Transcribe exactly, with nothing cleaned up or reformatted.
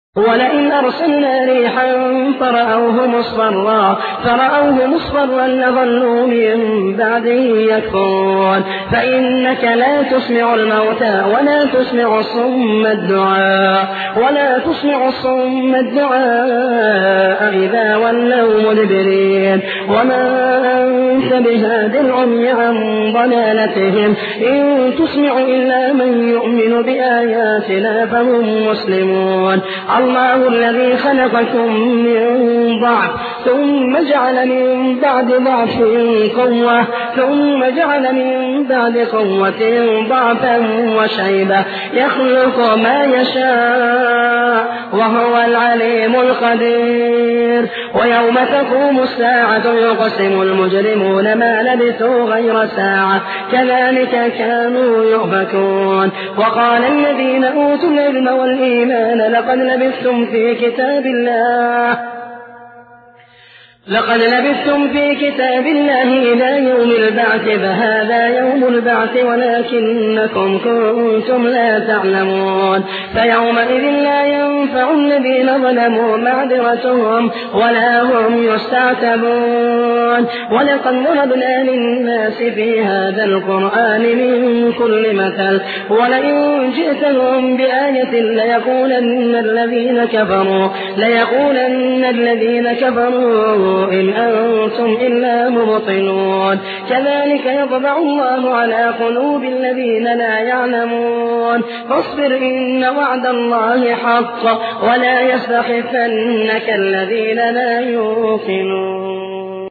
ولئن أرسلنا ريحا فرأوه مصفرا فرأوه مصفرا لظلوا من بعده يكفرون فإنك لا تسمع الموتى ولا تسمع الصم الدعاء ولا تسمع الصم الدعاء إذا ولوا مدبرين وما أنت بهاد العمي عن ضلالتهم إن تسمع إلا من يؤمن بآياتنا فهم مسلمون. الله الذي خلقكم من ضعف ثم جعل من بعد ضعف قوة ثم جعل من بعد قوة ضعفا وشيبة يخلق ما يشاء وهو العليم القدير. ويوم تقوم الساعة يقسم المجرمون ما لبثوا غير ساعة كذلك كانوا يؤفكون. وقال الذين أوتوا العلم والإيمان لقد لبثتم في كتاب الله لقد لبثتم في كتاب الله إلى يوم البعث فهذا يوم البعث ولكنكم كنتم لا تعلمون. فيومئذ لا ينفع الذين ظلموا معذرتهم ولا هم يستعتبون. ولقد ضربنا للناس في هذا القرآن من كل مثل ولئن جئتهم بآية ليقولن الذين كفروا ليقولن الذين كفروا إن أنتم إلا مبطلون. كذلك يطبع الله على قلوب الذين لا يعلمون. فاصبر إن وعد الله حق ولا يستخفنك الذين لا يوقنون.